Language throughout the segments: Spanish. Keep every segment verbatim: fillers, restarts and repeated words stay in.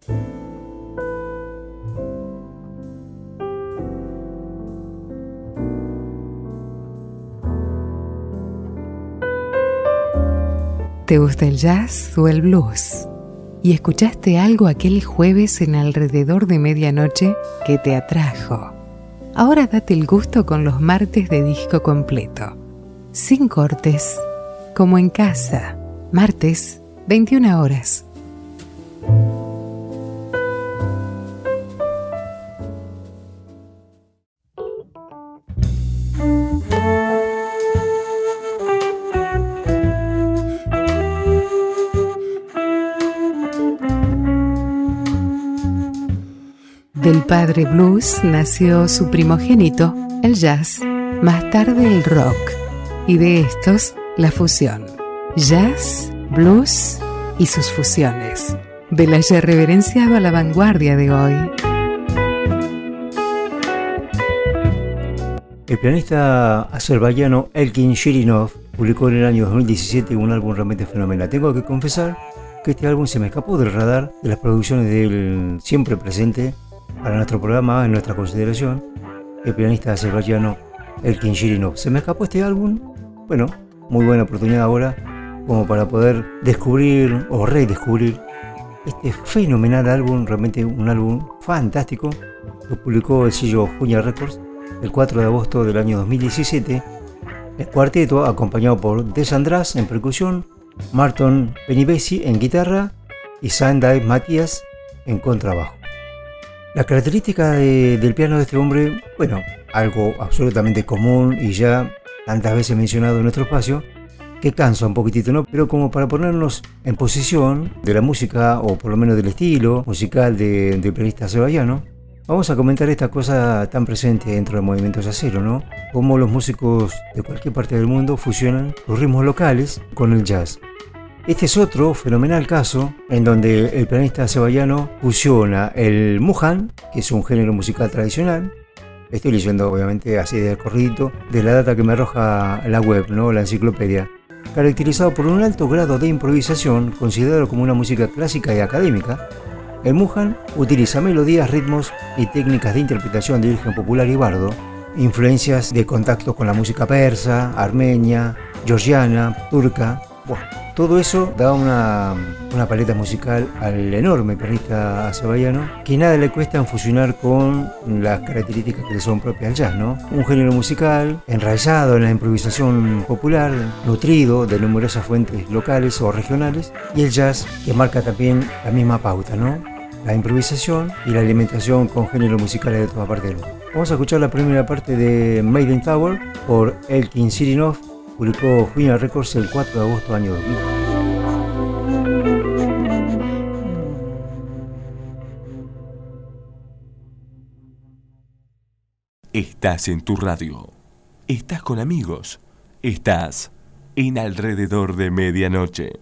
¿Te gusta el jazz o el blues? ¿Y escuchaste algo aquel jueves en alrededor de medianoche que te atrajo? Ahora date el gusto con los martes de disco completo. Sin cortes, como en casa. Martes, veintiuna horas. Del padre blues nació su primogénito, el jazz, más tarde el rock, y de estos, la fusión. Jazz, blues y sus fusiones. Del ayer reverenciado a la vanguardia de hoy. El pianista azerbaiyano Elkin Shirinov publicó en el año dos mil diecisiete un álbum realmente fenomenal. Tengo que confesar que este álbum se me escapó del radar de las producciones del siempre presente para nuestro programa, en nuestra consideración, el pianista azerbaiyano Elkin Shirinov. Se me escapó este álbum. Bueno, muy buena oportunidad ahora como para poder descubrir o redescubrir este fenomenal álbum, realmente un álbum fantástico. Lo publicó el sello Junia Records el cuatro de agosto del año dos mil diecisiete. El cuarteto, acompañado por Des András en percusión, Marton Penivesi en guitarra y Sanday Matías en contrabajo. La característica de, del piano de este hombre, bueno, algo absolutamente común y ya tantas veces mencionado en nuestro espacio, que cansa un poquitito, ¿no? Pero como para ponernos en posición de la música, o por lo menos del estilo musical de, del pianista azerbaiyano, vamos a comentar esta cosa tan presente dentro del movimiento jazzero, ¿no? Cómo los músicos de cualquier parte del mundo fusionan los ritmos locales con el jazz. Este es otro fenomenal caso en donde el pianista azerbaiyano fusiona el muhan, que es un género musical tradicional. Estoy leyendo obviamente así de corridito de la data que me arroja la web, ¿no? La enciclopedia. Caracterizado por un alto grado de improvisación, considerado como una música clásica y académica, el muhan utiliza melodías, ritmos y técnicas de interpretación de origen popular y bardo, influencias de contactos con la música persa, armenia, georgiana, turca. Bueno, todo eso da una, una paleta musical al enorme pianista azerbaiyano, que nada le cuesta en fusionar con las características que le son propias al jazz, ¿no? Un género musical enraizado en la improvisación popular, nutrido de numerosas fuentes locales o regionales, y el jazz que marca también la misma pauta, ¿no? La improvisación y la alimentación con géneros musicales de toda parte del mundo. Vamos a escuchar la primera parte de Made in Tower por Elkin Shirinov. Publicó Junia Records el cuatro de agosto del año dos mil. Estás en tu radio. Estás con amigos. Estás en alrededor de medianoche.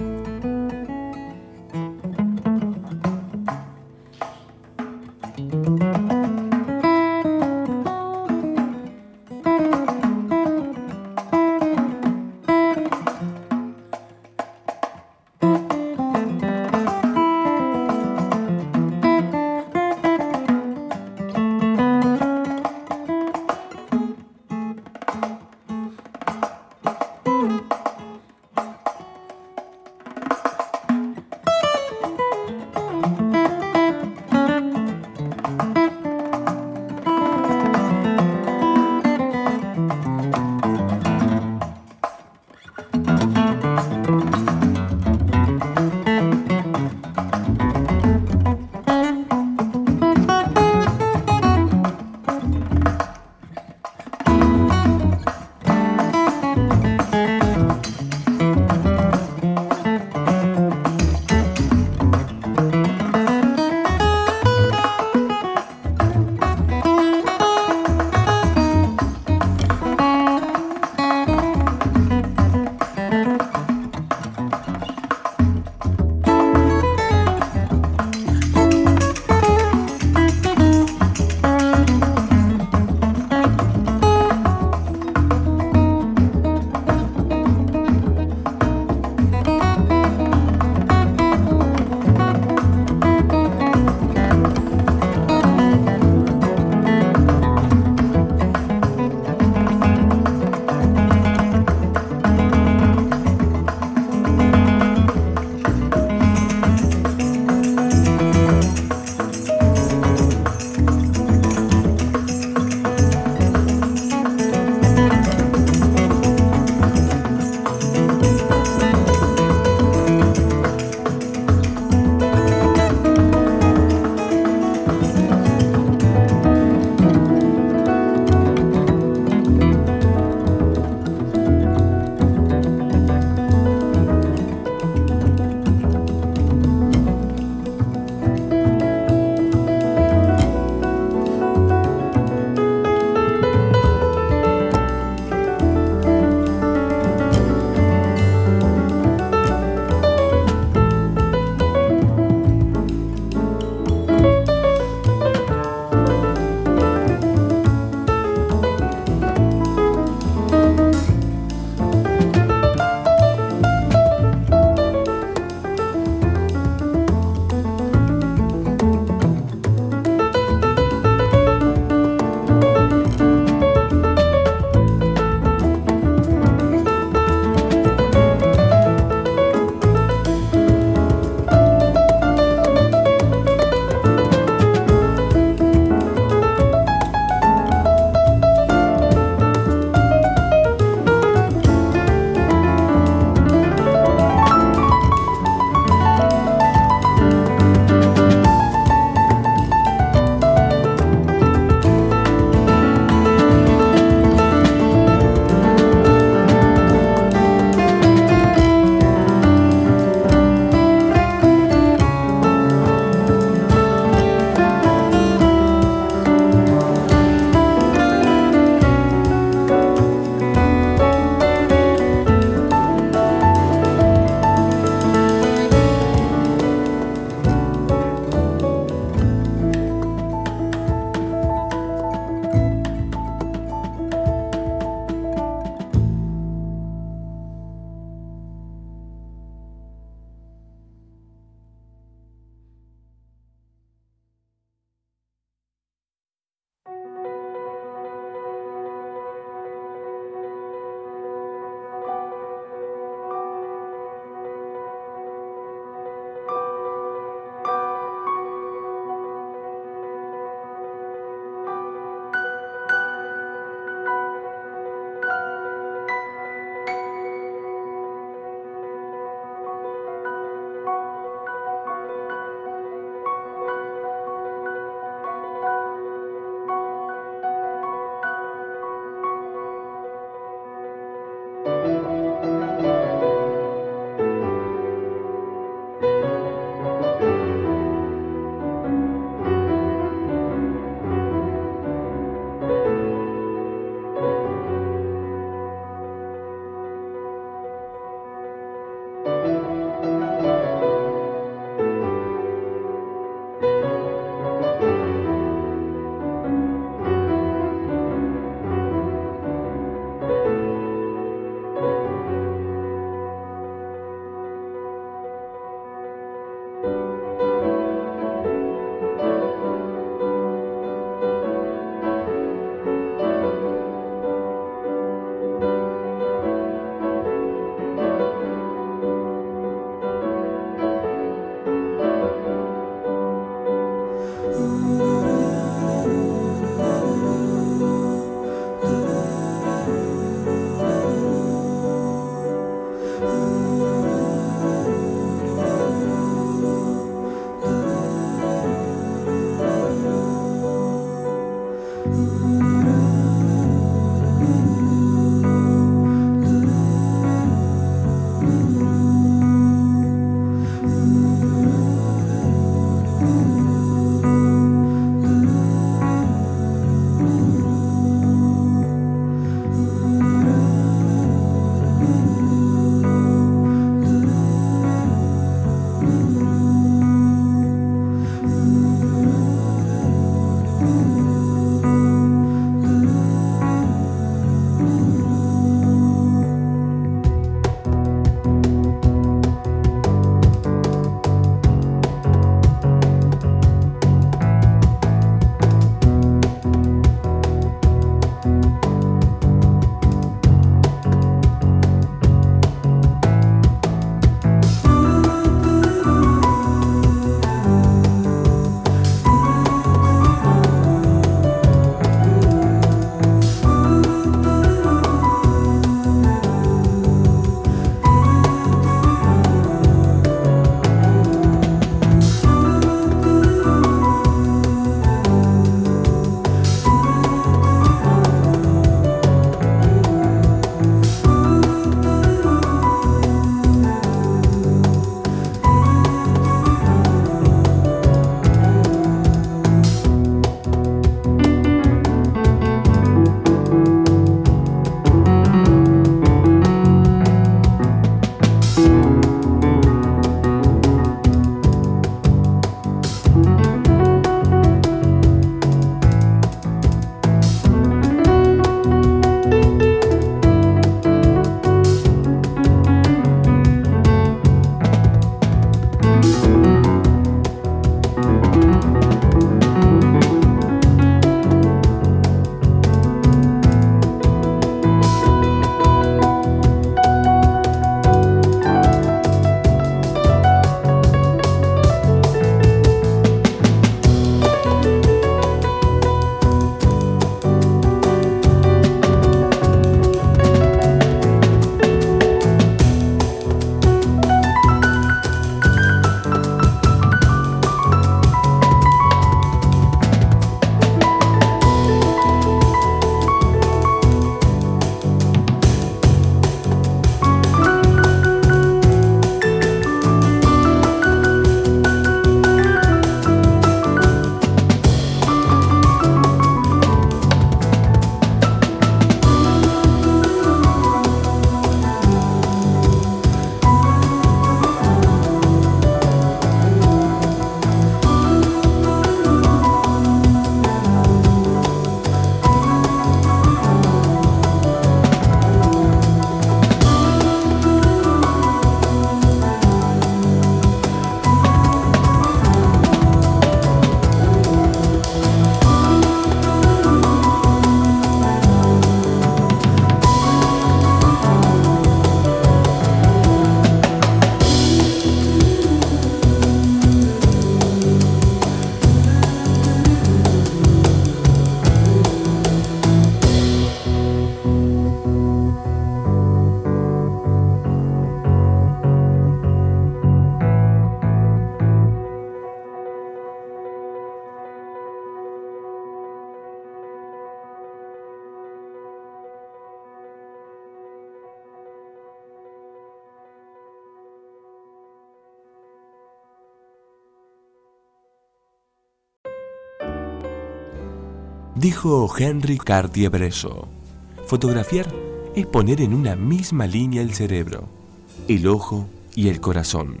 Dijo Henry Cartier-Bresson, fotografiar es poner en una misma línea el cerebro, el ojo y el corazón.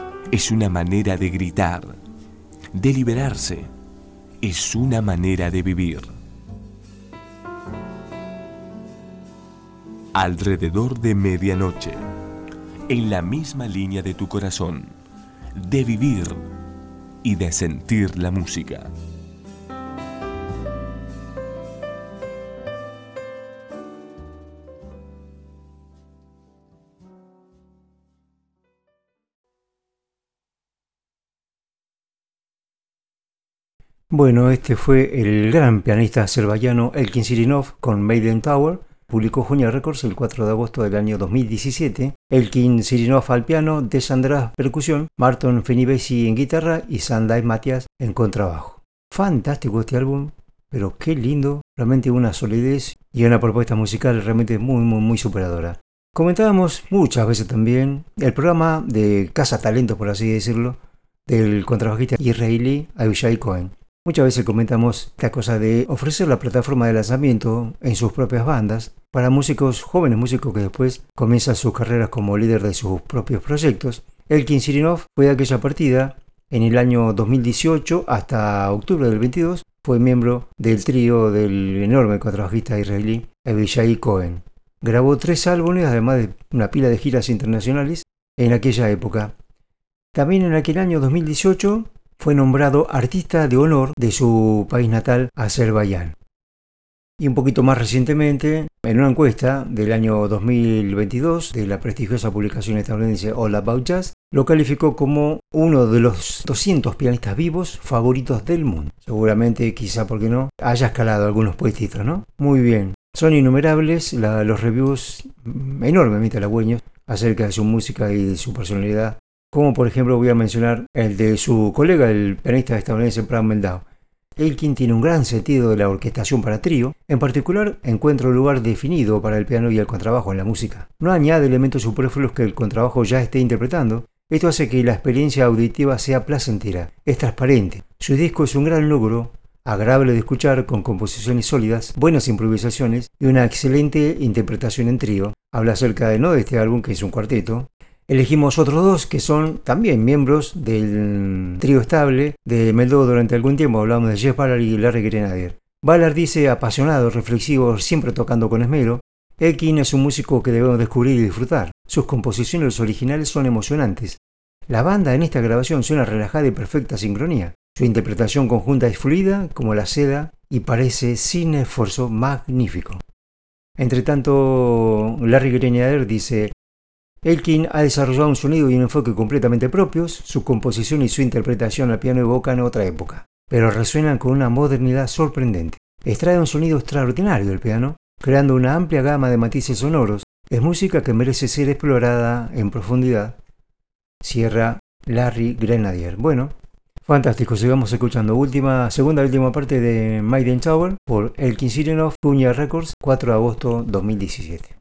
Es una manera de gritar, de liberarse. Es una manera de vivir. Alrededor de medianoche, en la misma línea de tu corazón, de vivir y de sentir la música. Bueno, este fue el gran pianista azerbaiyano Elkin Shirinov con Maiden Tower. Publicó Junia Records el cuatro de agosto del año dos mil diecisiete. Elkin Shirinov al piano, Desh András percusión, Marton Fenibesi en guitarra y Sanday Matias en contrabajo. Fantástico este álbum, pero qué lindo, realmente una solidez y una propuesta musical realmente muy muy muy superadora. Comentábamos muchas veces también el programa de Casa Talentos, por así decirlo, del contrabajista israelí Avishai Cohen. Muchas veces comentamos esta cosa de ofrecer la plataforma de lanzamiento en sus propias bandas para músicos, jóvenes músicos que después comienzan sus carreras como líder de sus propios proyectos. Elkin Shirinov fue de aquella partida en el año dos mil dieciocho hasta octubre del veintidós. Fue miembro del trío del enorme contrabajista israelí Avishai Cohen. Grabó tres álbumes, además de una pila de giras internacionales en aquella época. También en aquel año dos mil dieciocho fue nombrado artista de honor de su país natal, Azerbaiyán. Y un poquito más recientemente, en una encuesta del año dos mil veintidós de la prestigiosa publicación estadounidense All About Jazz, lo calificó como uno de los doscientos pianistas vivos favoritos del mundo. Seguramente, quizá porque no, haya escalado algunos puestitos, ¿no? Muy bien. Son innumerables la, los reviews enormemente halagüeños acerca de su música y de su personalidad. Como por ejemplo voy a mencionar el de su colega, el pianista estadounidense Brad Mehldau. Elkin tiene un gran sentido de la orquestación para trío. En particular, encuentra un lugar definido para el piano y el contrabajo en la música. No añade elementos superfluos que el contrabajo ya esté interpretando. Esto hace que la experiencia auditiva sea placentera, es transparente. Su disco es un gran logro, agradable de escuchar, con composiciones sólidas, buenas improvisaciones y una excelente interpretación en trío. Habla acerca de no de este álbum, que es un cuarteto. Elegimos otros dos que son también miembros del trío estable de Mehldau durante algún tiempo. Hablamos de Jeff Ballard y Larry Grenadier. Ballard dice apasionado, reflexivo, siempre tocando con esmero. Elkin es un músico que debemos descubrir y disfrutar. Sus composiciones originales son emocionantes. La banda en esta grabación suena relajada y perfecta sincronía. Su interpretación conjunta es fluida como la seda y parece sin esfuerzo magnífico. Entre tanto, Larry Grenader dice: Elkin ha desarrollado un sonido y un enfoque completamente propios, su composición y su interpretación al piano evocan otra época, pero resuenan con una modernidad sorprendente. Extrae un sonido extraordinario del piano, creando una amplia gama de matices sonoros. Es música que merece ser explorada en profundidad. Cierra Larry Grenadier. Bueno, fantástico, sigamos escuchando. Última, segunda y última parte de Maiden Tower por Elkin Sirinov, Cunha Records, cuatro de agosto de dos mil diecisiete.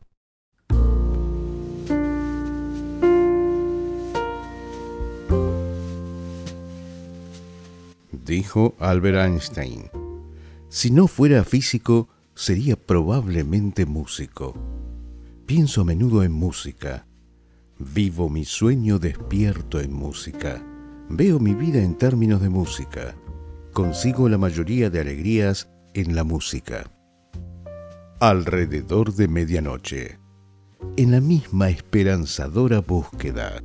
Dijo Albert Einstein: si no fuera físico, sería probablemente músico. Pienso a menudo en música. Vivo mi sueño despierto en música. Veo mi vida en términos de música. Consigo la mayoría de alegrías en la música. Alrededor de medianoche. En la misma esperanzadora búsqueda.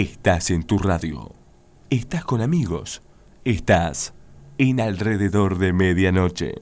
Estás en tu radio. Estás con amigos. Estás en Alrededor de Medianoche.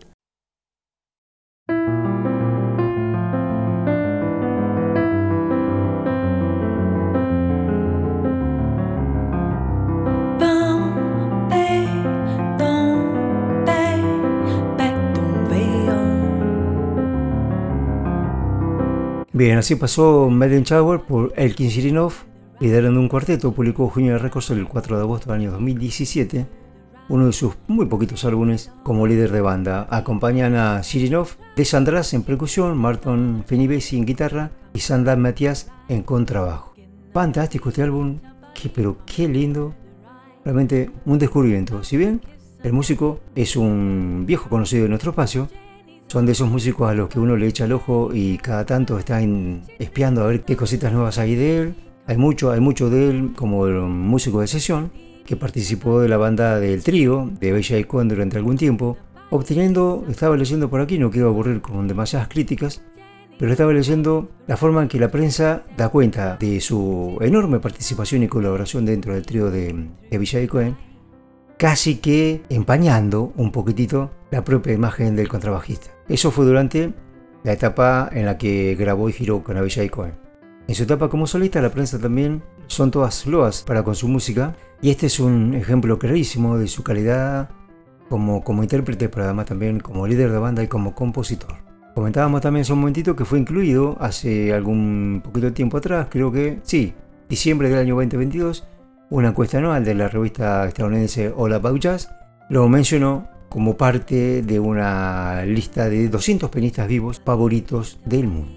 Bien, así pasó Made in Shower por Elkin Shirinov, liderando un cuarteto. Publicó Junior Records el cuatro de agosto del año dos mil diecisiete, uno de sus muy poquitos álbumes como líder de banda. Acompañan a Shirinov, Des András en percusión, Martin Fenibesi en guitarra y Sandra Matías en contrabajo. Fantástico este álbum, qué, pero qué lindo, realmente un descubrimiento. Si bien el músico es un viejo conocido de nuestro espacio, son de esos músicos a los que uno le echa el ojo y cada tanto está en, espiando a ver qué cositas nuevas hay de él. Hay mucho, hay mucho de él como músico de sesión que participó de la banda del trío de Bella y Cohen durante algún tiempo, obteniendo, estaba leyendo por aquí, no quiero aburrir con demasiadas críticas, pero estaba leyendo la forma en que la prensa da cuenta de su enorme participación y colaboración dentro del trío de, de Bella y Cohen, casi que empañando un poquitito la propia imagen del contrabajista. Eso fue durante la etapa en la que grabó y giró con Avishai Cohen. En su etapa como solista, la prensa también son todas loas para con su música, y este es un ejemplo clarísimo de su calidad como, como intérprete, pero además también como líder de banda y como compositor. Comentábamos también hace un momentito que fue incluido hace algún poquito de tiempo atrás, creo que sí, diciembre del año veinte veintidós, una encuesta anual de la revista estadounidense All About Jazz lo mencionó como parte de una lista de doscientos pianistas vivos favoritos del mundo.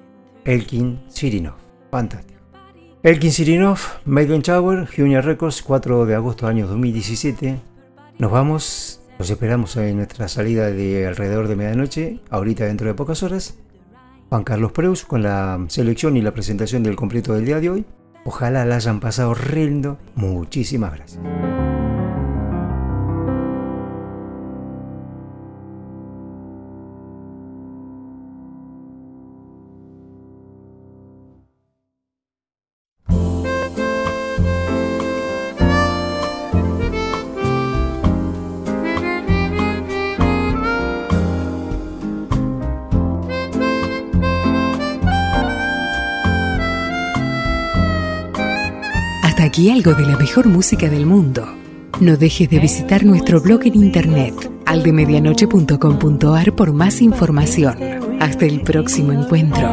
Elkin Shirinov, fantástico. Elkin Shirinov, Made in Shower, Junior Records, cuatro de agosto del año dos mil diecisiete. Nos vamos, los esperamos en nuestra salida de Alrededor de Medianoche, ahorita dentro de pocas horas. Juan Carlos Preus con la selección y la presentación del completo del día de hoy. Ojalá la hayan pasado re lindo. Muchísimas gracias. Aquí algo de la mejor música del mundo. No dejes de visitar nuestro blog en internet aldemedianoche punto com punto a r por más información. Hasta el próximo encuentro.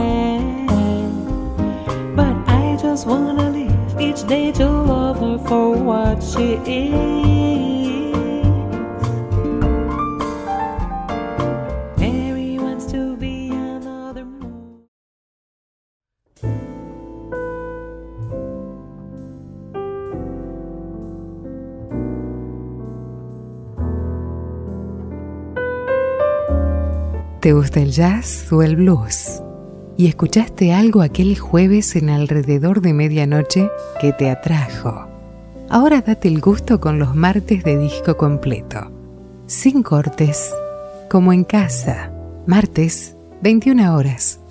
¿Te gusta el jazz o el blues? ¿Y escuchaste algo aquel jueves en Alrededor de Medianoche que te atrajo? Ahora date el gusto con los martes de disco completo. Sin cortes, como en casa. Martes, veintiuna horas.